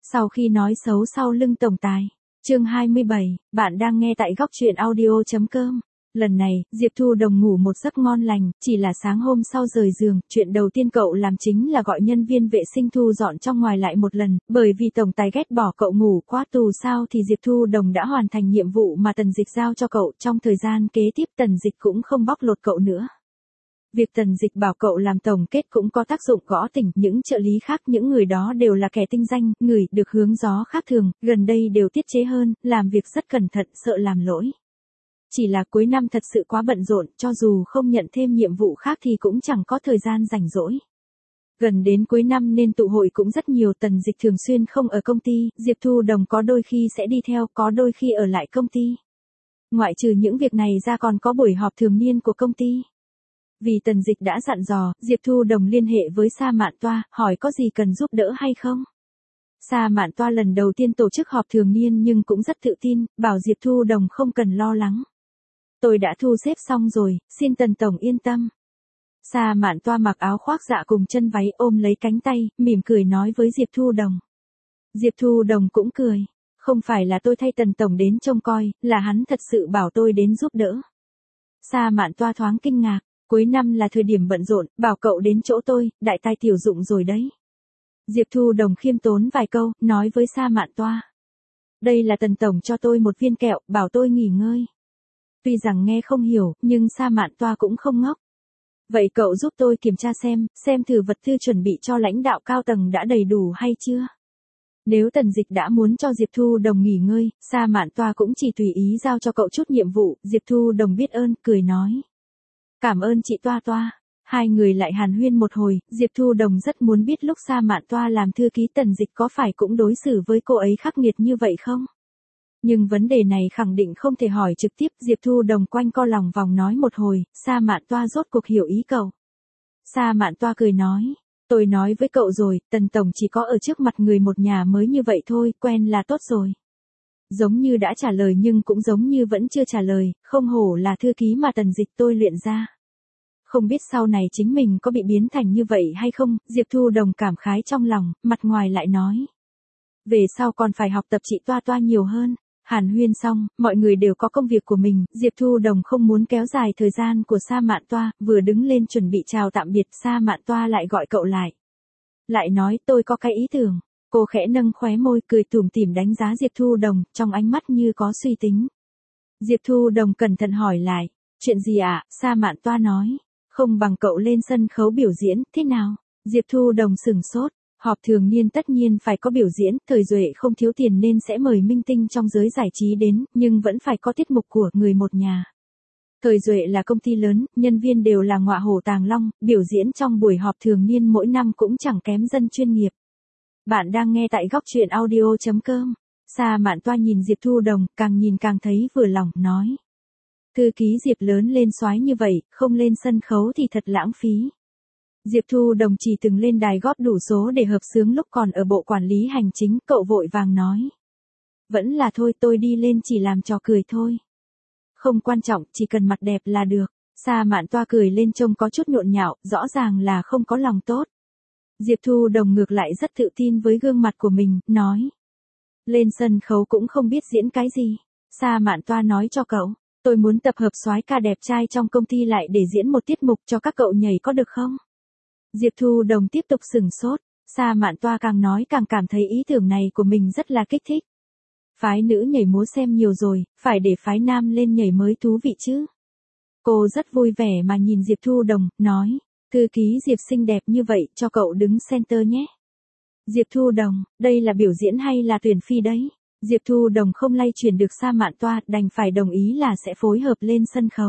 Sau khi nói xấu sau lưng tổng tài. Chương 27, bạn đang nghe tại góc truyện audio.com. Lần này, Diệp Thu Đồng ngủ một giấc ngon lành, chỉ là sáng hôm sau rời giường, chuyện đầu tiên cậu làm chính là gọi nhân viên vệ sinh thu dọn trong ngoài lại một lần, bởi vì tổng tài ghét bỏ cậu ngủ quá tù sao thì Diệp Thu Đồng đã hoàn thành nhiệm vụ mà Tần Dịch giao cho cậu, trong thời gian kế tiếp Tần Dịch cũng không bóc lột cậu nữa. Việc Tần Dịch bảo cậu làm tổng kết cũng có tác dụng gõ tỉnh những trợ lý khác, những người đó đều là kẻ tinh danh, người được hướng gió khác thường, gần đây đều tiết chế hơn, làm việc rất cẩn thận, sợ làm lỗi. Chỉ là cuối năm thật sự quá bận rộn, cho dù không nhận thêm nhiệm vụ khác thì cũng chẳng có thời gian rảnh rỗi. Gần đến cuối năm nên tụ hội cũng rất nhiều, Tần Dịch thường xuyên không ở công ty, Diệp Thu Đồng có đôi khi sẽ đi theo, có đôi khi ở lại công ty. Ngoại trừ những việc này ra còn có buổi họp thường niên của công ty. Vì Tần Dịch đã dặn dò, Diệp Thu Đồng liên hệ với Sa Mạn Toa, hỏi có gì cần giúp đỡ hay không. Sa Mạn Toa lần đầu tiên tổ chức họp thường niên nhưng cũng rất tự tin, bảo Diệp Thu Đồng không cần lo lắng. Tôi đã thu xếp xong rồi, xin Tần Tổng yên tâm. Sa Mạn Toa mặc áo khoác dạ cùng chân váy, ôm lấy cánh tay, mỉm cười nói với Diệp Thu Đồng. Diệp Thu Đồng cũng cười, không phải là tôi thay Tần Tổng đến trông coi, là hắn thật sự bảo tôi đến giúp đỡ. Sa Mạn Toa thoáng kinh ngạc. Cuối năm là thời điểm bận rộn, bảo cậu đến chỗ tôi, đại tài tiểu dụng rồi đấy. Diệp Thu Đồng khiêm tốn vài câu, nói với Sa Mạn Toa. Đây là Tần Tổng cho tôi một viên kẹo, bảo tôi nghỉ ngơi. Tuy rằng nghe không hiểu, nhưng Sa Mạn Toa cũng không ngốc. Vậy cậu giúp tôi kiểm tra xem thử vật thư chuẩn bị cho lãnh đạo cao tầng đã đầy đủ hay chưa? Nếu Tần Dịch đã muốn cho Diệp Thu Đồng nghỉ ngơi, Sa Mạn Toa cũng chỉ tùy ý giao cho cậu chút nhiệm vụ, Diệp Thu Đồng biết ơn, cười nói. Cảm ơn chị Toa Toa. Hai người lại hàn huyên một hồi, Diệp Thu Đồng rất muốn biết lúc Sa Mạn Toa làm thư ký Tần Dịch có phải cũng đối xử với cô ấy khắc nghiệt như vậy không? Nhưng vấn đề này khẳng định không thể hỏi trực tiếp, Diệp Thu Đồng quanh co lòng vòng nói một hồi, Sa Mạn Toa rốt cuộc hiểu ý cậu. Sa Mạn Toa cười nói, tôi nói với cậu rồi, Tần Tổng chỉ có ở trước mặt người một nhà mới như vậy thôi, quen là tốt rồi. Giống như đã trả lời nhưng cũng giống như vẫn chưa trả lời, không hổ là thư ký mà Tần Dịch tôi luyện ra. Không biết sau này chính mình có bị biến thành như vậy hay không, Diệp Thu Đồng cảm khái trong lòng, mặt ngoài lại nói. Về sau còn phải học tập chị Toa Toa nhiều hơn. Hàn huyên xong, mọi người đều có công việc của mình, Diệp Thu Đồng không muốn kéo dài thời gian của Sa Mạn Toa, vừa đứng lên chuẩn bị chào tạm biệt, Sa Mạn Toa lại gọi cậu lại. Lại nói tôi có cái ý tưởng. Cô khẽ nâng khóe môi cười tủm tỉm đánh giá Diệp Thu Đồng, trong ánh mắt như có suy tính. Diệp Thu Đồng cẩn thận hỏi lại, chuyện gì ạ? Sa Mạn Toa nói, không bằng cậu lên sân khấu biểu diễn, thế nào? Diệp Thu Đồng sửng sốt, họp thường niên tất nhiên phải có biểu diễn, Thời Duệ không thiếu tiền nên sẽ mời minh tinh trong giới giải trí đến, nhưng vẫn phải có tiết mục của người một nhà. Thời Duệ là công ty lớn, nhân viên đều là ngọa hổ tàng long, biểu diễn trong buổi họp thường niên mỗi năm cũng chẳng kém dân chuyên nghiệp. Bạn đang nghe tại góc truyện audio.com. Sa Mạn Toa nhìn Diệp Thu Đồng, càng nhìn càng thấy vừa lòng, nói. Thư ký Diệp lớn lên soái như vậy, không lên sân khấu thì thật lãng phí. Diệp Thu Đồng chỉ từng lên đài góp đủ số để hợp xướng lúc còn ở bộ quản lý hành chính, cậu vội vàng nói. Vẫn là thôi, tôi đi lên chỉ làm trò cười thôi. Không quan trọng, chỉ cần mặt đẹp là được. Sa Mạn Toa cười lên trông có chút nhộn nhạo, rõ ràng là không có lòng tốt. Diệp Thu Đồng ngược lại rất tự tin với gương mặt của mình, nói. Lên sân khấu cũng không biết diễn cái gì. Sa Mạn Toa nói cho cậu, tôi muốn tập hợp soái ca đẹp trai trong công ty lại để diễn một tiết mục cho các cậu nhảy có được không? Diệp Thu Đồng tiếp tục sửng sốt, Sa Mạn Toa càng nói càng cảm thấy ý tưởng này của mình rất là kích thích. Phái nữ nhảy múa xem nhiều rồi, phải để phái nam lên nhảy mới thú vị chứ. Cô rất vui vẻ mà nhìn Diệp Thu Đồng, nói. Thư ký Diệp xinh đẹp như vậy, cho cậu đứng center nhé. Diệp Thu Đồng, đây là biểu diễn hay là tuyển phi đấy? Diệp Thu Đồng không lay chuyển được Sa Mạn Toa, đành phải đồng ý là sẽ phối hợp lên sân khấu.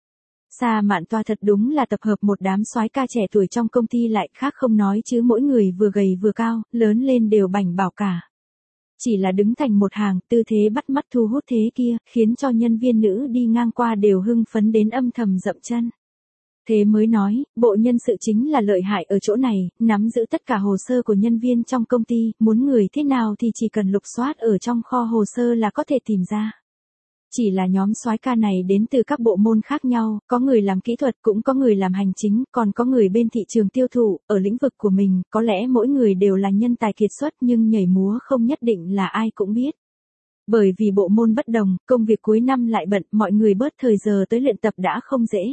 Sa Mạn Toa thật đúng là tập hợp một đám soái ca trẻ tuổi trong công ty lại, khác không nói chứ mỗi người vừa gầy vừa cao, lớn lên đều bảnh bảo cả. Chỉ là đứng thành một hàng, tư thế bắt mắt thu hút thế kia, khiến cho nhân viên nữ đi ngang qua đều hưng phấn đến âm thầm dậm chân. Thế mới nói, bộ nhân sự chính là lợi hại ở chỗ này, nắm giữ tất cả hồ sơ của nhân viên trong công ty, muốn người thế nào thì chỉ cần lục soát ở trong kho hồ sơ là có thể tìm ra. chỉ là nhóm soái ca này đến từ các bộ môn khác nhau, có người làm kỹ thuật cũng có người làm hành chính, còn có người bên thị trường tiêu thụ, ở lĩnh vực của mình, có lẽ mỗi người đều là nhân tài kiệt xuất nhưng nhảy múa không nhất định là ai cũng biết. Bởi vì bộ môn bất đồng, công việc cuối năm lại bận, mọi người bớt thời giờ tới luyện tập đã không dễ.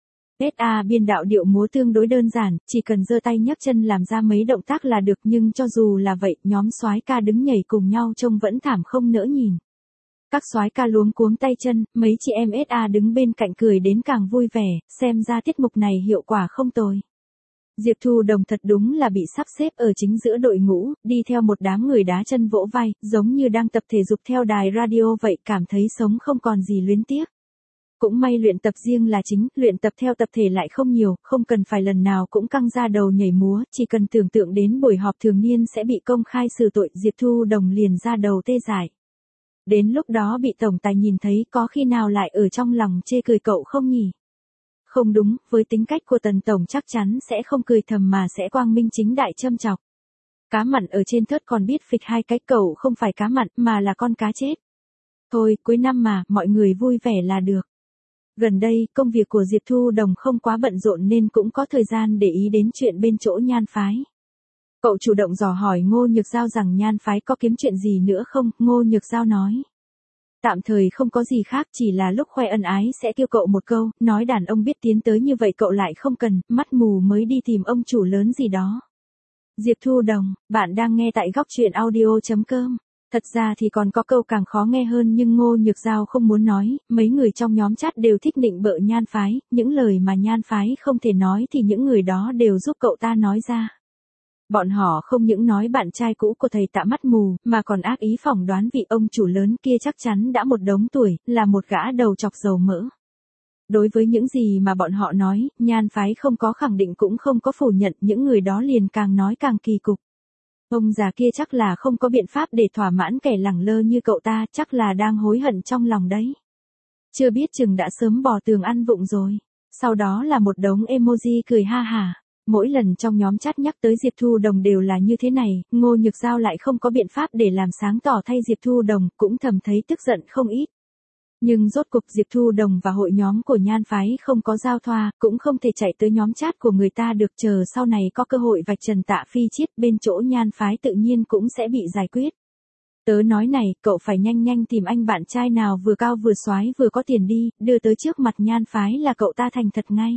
SA biên đạo điệu múa tương đối đơn giản, chỉ cần giơ tay nhấc chân làm ra mấy động tác là được, nhưng cho dù là vậy, nhóm soái ca đứng nhảy cùng nhau trông vẫn thảm không nỡ nhìn. Các soái ca luống cuống tay chân, mấy chị em SA đứng bên cạnh cười đến càng vui vẻ, xem ra tiết mục này hiệu quả không tồi. Diệp Thu Đồng thật đúng là bị sắp xếp ở chính giữa đội ngũ, đi theo một đám người đá chân vỗ vai, giống như đang tập thể dục theo đài radio vậy, cảm thấy sống không còn gì luyến tiếc. Cũng may luyện tập riêng là chính, luyện tập theo tập thể lại không nhiều, không cần phải lần nào cũng căng ra đầu nhảy múa, chỉ cần tưởng tượng đến buổi họp thường niên sẽ bị công khai xử tội, Diệp Thu Đồng liền ra đầu tê dại. Đến lúc đó bị tổng tài nhìn thấy có khi nào lại ở trong lòng chê cười cậu không nhỉ? Không đúng, với tính cách của Tần Tổng chắc chắn sẽ không cười thầm mà sẽ quang minh chính đại châm chọc. Cá mặn ở trên thớt còn biết phịch hai cái, cậu không phải cá mặn mà là con cá chết. Thôi, cuối năm mà, mọi người vui vẻ là được. Gần đây, công việc của Diệp Thu Đồng không quá bận rộn nên cũng có thời gian để ý đến chuyện bên chỗ Nhan Phái. Cậu chủ động dò hỏi Ngô Nhược Giao rằng Nhan Phái có kiếm chuyện gì nữa không, Ngô Nhược Giao nói. Tạm thời không có gì khác, chỉ là lúc khoe ân ái sẽ kêu cậu một câu, nói đàn ông biết tiến tới như vậy cậu lại không cần, mắt mù mới đi tìm ông chủ lớn gì đó. Diệp Thu Đồng, bạn đang nghe tại góc truyện audio.com. Thật ra thì còn có câu càng khó nghe hơn nhưng Ngô Nhược Giao không muốn nói, mấy người trong nhóm chat đều thích nịnh bợ Nhan Phái, những lời mà Nhan Phái không thể nói thì những người đó đều giúp cậu ta nói ra. Bọn họ không những nói bạn trai cũ của thầy Tạ mắt mù, mà còn ác ý phỏng đoán vị ông chủ lớn kia chắc chắn đã một đống tuổi, là một gã đầu chọc dầu mỡ. Đối với những gì mà bọn họ nói, Nhan Phái không có khẳng định cũng không có phủ nhận, những người đó liền càng nói càng kỳ cục. Ông già kia chắc là không có biện pháp để thỏa mãn kẻ lẳng lơ như cậu ta, chắc là đang hối hận trong lòng đấy. Chưa biết chừng đã sớm bỏ tường ăn vụng rồi. Sau đó là một đống emoji cười ha hả. Mỗi lần trong nhóm chat nhắc tới Diệp Thu Đồng đều là như thế này, Ngô Nhược Giao lại không có biện pháp để làm sáng tỏ thay Diệp Thu Đồng, cũng thầm thấy tức giận không ít. Nhưng rốt cuộc Diệp Thu Đồng và hội nhóm của Nhan Phái không có giao thoa, cũng không thể chạy tới nhóm chat của người ta được, chờ sau này có cơ hội vạch trần Tạ Phi Chiết bên chỗ Nhan Phái tự nhiên cũng sẽ bị giải quyết. Tớ nói này, cậu phải nhanh nhanh tìm anh bạn trai nào vừa cao vừa soái vừa có tiền đi, đưa tới trước mặt Nhan Phái là cậu ta thành thật ngay.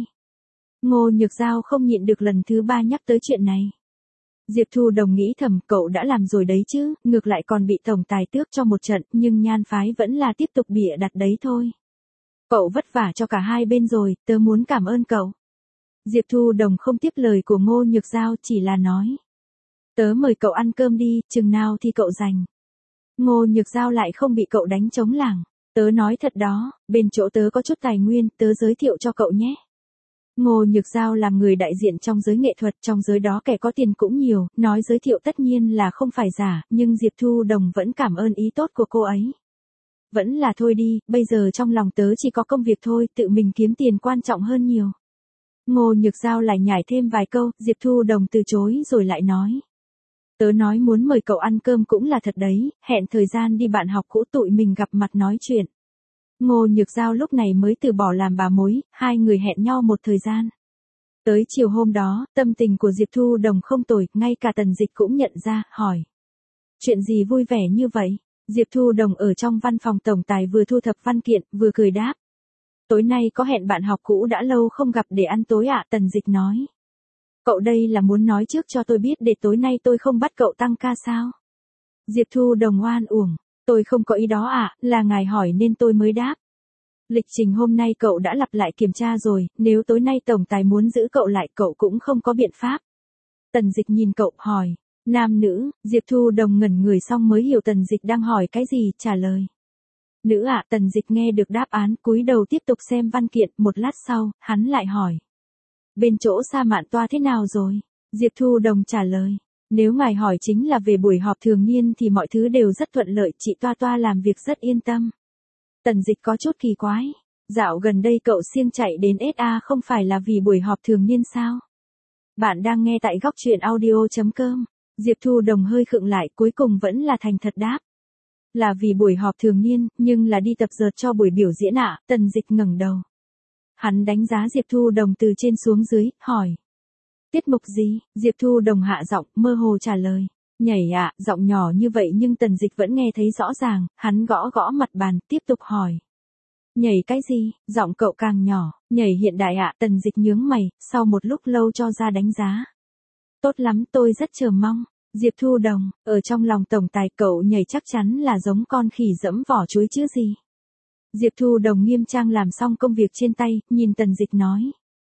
Ngô Nhược Giao không nhịn được lần thứ 3 nhắc tới chuyện này. Diệp Thu Đồng nghĩ thầm, cậu đã làm rồi đấy chứ, ngược lại còn bị tổng tài tước cho một trận, nhưng Nhan Phái vẫn là tiếp tục bịa đặt đấy thôi. Cậu vất vả cho cả hai bên rồi, tớ muốn cảm ơn cậu. Diệp Thu Đồng không tiếp lời của Ngô Nhược Giao, chỉ là nói. Tớ mời cậu ăn cơm đi, chừng nào thì cậu rảnh. Ngô Nhược Giao lại không bị cậu đánh trống lảng. Tớ nói thật đó, bên chỗ tớ có chút tài nguyên, tớ giới thiệu cho cậu nhé. Ngô Nhược Giao làm người đại diện trong giới nghệ thuật, trong giới đó kẻ có tiền cũng nhiều, nói giới thiệu tất nhiên là không phải giả, nhưng Diệp Thu Đồng vẫn cảm ơn ý tốt của cô ấy. Vẫn là thôi đi, bây giờ trong lòng tớ chỉ có công việc thôi, tự mình kiếm tiền quan trọng hơn nhiều. Ngô Nhược Giao lại nhảy thêm vài câu, Diệp Thu Đồng từ chối rồi lại nói. Tớ nói muốn mời cậu ăn cơm cũng là thật đấy, hẹn thời gian đi bạn học cũ tụi mình gặp mặt nói chuyện. Ngô Nhược Giao lúc này mới từ bỏ làm bà mối, hai người hẹn nhau một thời gian. Tới chiều hôm đó, tâm tình của Diệp Thu Đồng không tồi, ngay cả Tần Dịch cũng nhận ra, hỏi. Chuyện gì vui vẻ như vậy? Diệp Thu Đồng ở trong văn phòng tổng tài vừa thu thập văn kiện, vừa cười đáp. Tối nay có hẹn bạn học cũ đã lâu không gặp để ăn tối ạ, Tần Dịch nói. Cậu đây là muốn nói trước cho tôi biết để tối nay tôi không bắt cậu tăng ca sao? Diệp Thu Đồng oan uổng. Tôi không có ý đó ạ, là ngài hỏi nên tôi mới đáp. Lịch trình hôm nay cậu đã lặp lại kiểm tra rồi, nếu tối nay tổng tài muốn giữ cậu lại cậu cũng không có biện pháp. Tần Dịch nhìn cậu, hỏi. Nam nữ, Diệp Thu Đồng ngẩn người xong mới hiểu Tần Dịch đang hỏi cái gì, trả lời. Nữ ạ, Tần Dịch nghe được đáp án, cúi đầu tiếp tục xem văn kiện, một lát sau, hắn lại hỏi. Bên chỗ Sa Mạn Toa thế nào rồi? Diệp Thu Đồng trả lời. Nếu ngài hỏi chính là về buổi họp thường niên thì mọi thứ đều rất thuận lợi, chị Toa Toa làm việc rất yên tâm. Tần Dịch có chút kỳ quái. Dạo gần đây cậu siêng chạy đến SA không phải là vì buổi họp thường niên sao? Bạn đang nghe tại góc truyện audio.com. Diệp Thu Đồng hơi khựng lại, cuối cùng vẫn là thành thật đáp. Là vì buổi họp thường niên, nhưng là đi tập dượt cho buổi biểu diễn ạ, Tần Dịch ngẩng đầu. Hắn đánh giá Diệp Thu Đồng từ trên xuống dưới, hỏi. Tiết mục gì? Diệp Thu Đồng hạ giọng, mơ hồ trả lời. Nhảy ạ, giọng nhỏ như vậy nhưng Tần Dịch vẫn nghe thấy rõ ràng, hắn gõ gõ mặt bàn, tiếp tục hỏi. Nhảy cái gì? Giọng cậu càng nhỏ, nhảy hiện đại ạ, Tần Dịch nhướng mày, sau một lúc lâu cho ra đánh giá. Tốt lắm, tôi rất chờ mong. Diệp Thu Đồng, ở trong lòng tổng tài cậu nhảy chắc chắn là giống con khỉ dẫm vỏ chuối chứ gì. Diệp Thu Đồng nghiêm trang làm xong công việc trên tay, nhìn Tần Dịch nói.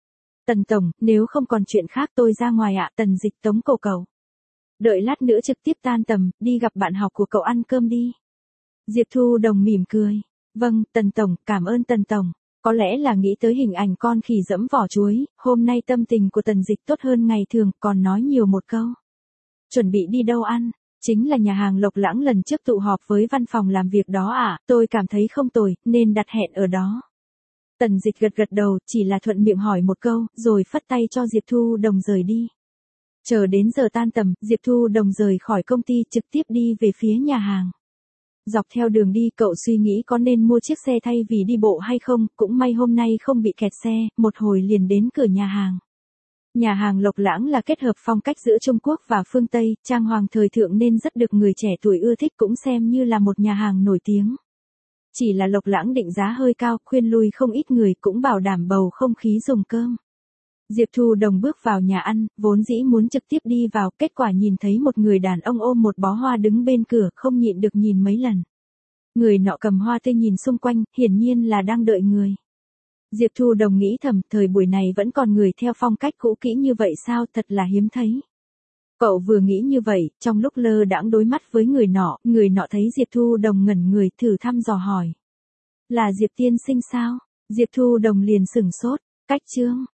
Tần Tổng, nếu không còn chuyện khác tôi ra ngoài ạ, Tần Dịch tống cổ cậu. Đợi lát nữa trực tiếp tan tầm, đi gặp bạn học của cậu ăn cơm đi. Diệp Thu Đồng mỉm cười. Vâng, Tần Tổng, cảm ơn Tần Tổng. Có lẽ là nghĩ tới hình ảnh con khỉ dẫm vỏ chuối, hôm nay tâm tình của Tần Dịch tốt hơn ngày thường, còn nói nhiều một câu. Chuẩn bị đi đâu ăn? Chính là nhà hàng Lộc Lãng lần trước tụ họp với văn phòng làm việc đó à, tôi cảm thấy không tồi, nên đặt hẹn ở đó. Tần Dịch gật gật đầu, chỉ là thuận miệng hỏi một câu, rồi phất tay cho Diệp Thu Đồng rời đi. Chờ đến giờ tan tầm, Diệp Thu Đồng rời khỏi công ty trực tiếp đi về phía nhà hàng. Dọc theo đường đi cậu suy nghĩ có nên mua chiếc xe thay vì đi bộ hay không, cũng may hôm nay không bị kẹt xe, một hồi liền đến cửa nhà hàng. Nhà hàng Lộc Lãng là kết hợp phong cách giữa Trung Quốc và phương Tây, trang hoàng thời thượng nên rất được người trẻ tuổi ưa thích, cũng xem như là một nhà hàng nổi tiếng. Chỉ là Lộc Lãng định giá hơi cao, khuyên lui không ít người, cũng bảo đảm bầu không khí dùng cơm. Diệp Thu Đồng bước vào nhà ăn, vốn dĩ muốn trực tiếp đi vào, kết quả nhìn thấy một người đàn ông ôm một bó hoa đứng bên cửa, không nhịn được nhìn mấy lần. Người nọ cầm hoa tươi nhìn xung quanh, hiển nhiên là đang đợi người. Diệp Thu Đồng nghĩ thầm, thời buổi này vẫn còn người theo phong cách cũ kỹ như vậy sao, thật là hiếm thấy. Cậu vừa nghĩ như vậy, trong lúc lơ đãng đối mắt với người nọ thấy Diệp Thu Đồng ngẩn người, thử thăm dò hỏi. Là Diệp tiên sinh sao? Diệp Thu Đồng liền sửng sốt, cách chương.